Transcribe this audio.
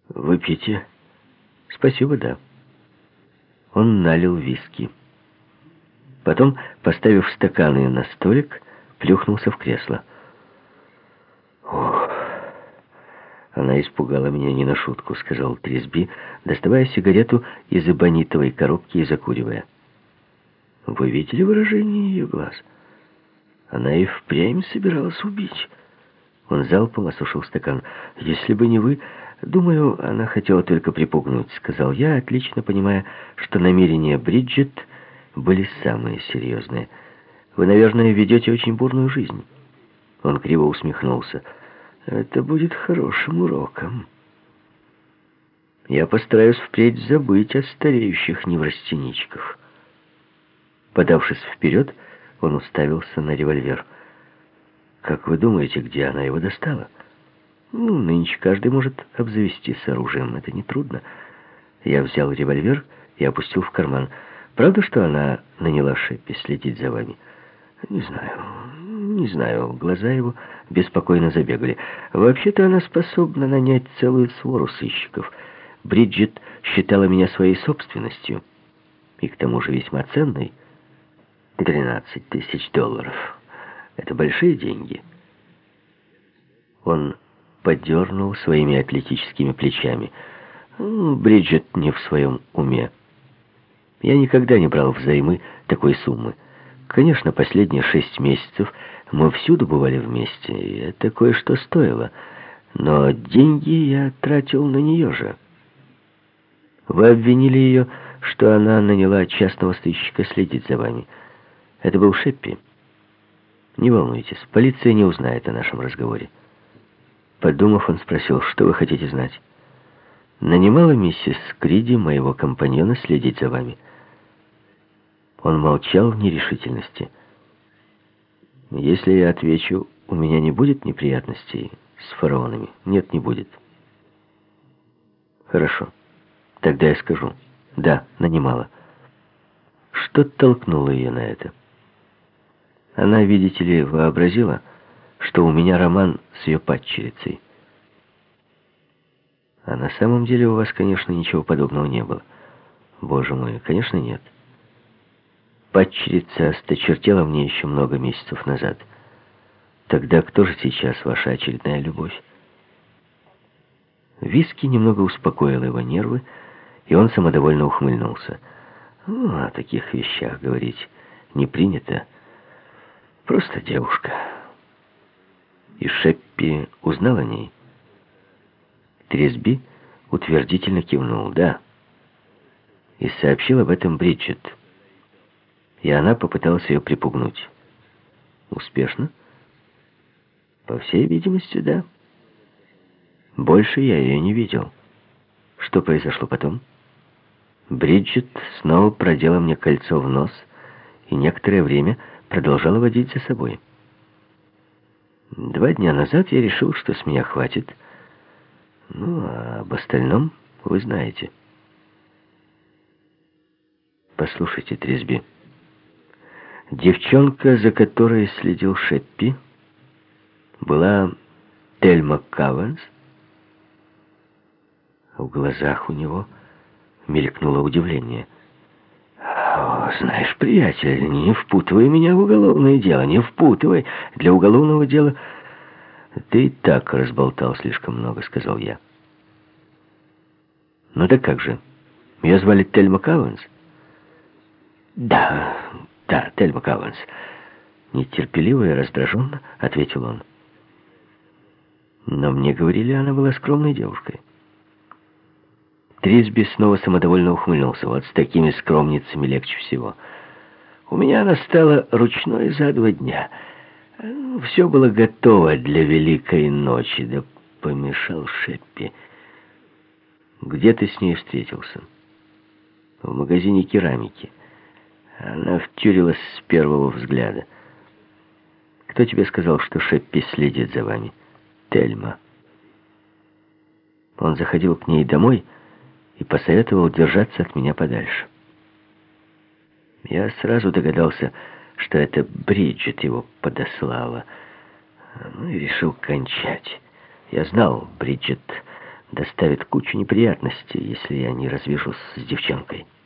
Выпьете? Спасибо, да. Он налил виски. Потом, поставив стаканы на столик, плюхнулся в кресло. «Ох, она испугала меня не на шутку», — сказал Трисби, доставая сигарету из эбонитовой коробки и закуривая. «Вы видели выражение ее глаз? Она и впрямь собиралась убить». Он залпом осушил стакан. «Если бы не вы, думаю, она хотела только припугнуть», — сказал я, отлично понимая, что намерения Бриджит были самые серьезные. «Вы, наверное, ведете очень бурную жизнь». Он криво усмехнулся. «Это будет хорошим уроком. Я постараюсь впредь забыть о стареющих неврастеничках». Подавшись вперед, он уставился на револьвер. «Как вы думаете, где она его достала?» Нынче каждый может обзавестись оружием. Это нетрудно». Я взял револьвер и опустил в карман. «Правда, что она наняла Шеппи следить за вами?» «Не знаю». Глаза его беспокойно забегали. «Вообще-то она способна нанять целую свору сыщиков. Бриджит считала меня своей собственностью. И к тому же весьма ценной. $13 000. Это большие деньги». Он подернул своими атлетическими плечами. «Бриджит не в своем уме. Я никогда не брал взаймы такой суммы. Конечно, последние 6 месяцев мы всюду бывали вместе, и это кое-что стоило. Но деньги я тратил на нее же. Вы обвинили ее, что она наняла частного сыщика следить за вами. Это был Шеппи. Не волнуйтесь, полиция не узнает о нашем разговоре». Подумав, он спросил: «Что вы хотите знать?» «Нанимала миссис Криди, моего компаньона, следить за вами?» Он молчал в нерешительности. «Если я отвечу, у меня не будет неприятностей с фараонами?» «Нет, не будет». «Хорошо. Тогда я скажу. Да, нанимала». Что толкнуло ее на это? Она, видите ли, вообразила, что у меня роман с ее падчерицей. А на самом деле у вас, конечно, ничего подобного не было. Боже мой, конечно, нет. Падчерица осточертела мне еще много месяцев назад. Тогда кто же сейчас ваша очередная любовь? Виски немного успокоил его нервы, и он самодовольно ухмыльнулся. О таких вещах говорить не принято. Просто девушка. И Шеппи узнал о ней? Трисби утвердительно кивнул. Да. И сообщил об этом Бриджит. И она попыталась ее припугнуть. Успешно? По всей видимости, да. Больше я ее не видел. Что произошло потом? Бриджит снова продела мне кольцо в нос и некоторое время продолжала водить за собой. 2 дня назад я решил, что с меня хватит. А об остальном вы знаете. Послушайте, Трисби. Девчонка, за которой следил Шеппи, была Тельма Каванс. В глазах у него мелькнуло удивление. «О, знаешь, приятель, не впутывай меня в уголовное дело, не впутывай. Для уголовного дела ты и так разболтал слишком много», — сказал я. «Ну так как же? Ее звали Тельма Каванс?» «Да, Тельма Каванс», — нетерпеливо и раздраженно ответил он. «Но мне говорили, она была скромной девушкой». Трисби снова самодовольно ухмыльнулся. «Вот с такими скромницами легче всего. У меня она стала ручной за 2 дня. Все было готово для великой ночи, да помешал Шеппи». «Где ты с ней встретился?» «В магазине керамики. Она втюрилась с первого взгляда». «Кто тебе сказал, что Шеппи следит за вами?» «Тельма». Он заходил к ней домой и посоветовал держаться от меня подальше. Я сразу догадался, что это Бриджит его подослала. И решил кончать. Я знал, Бриджит доставит кучу неприятностей, если я не развяжусь с девчонкой.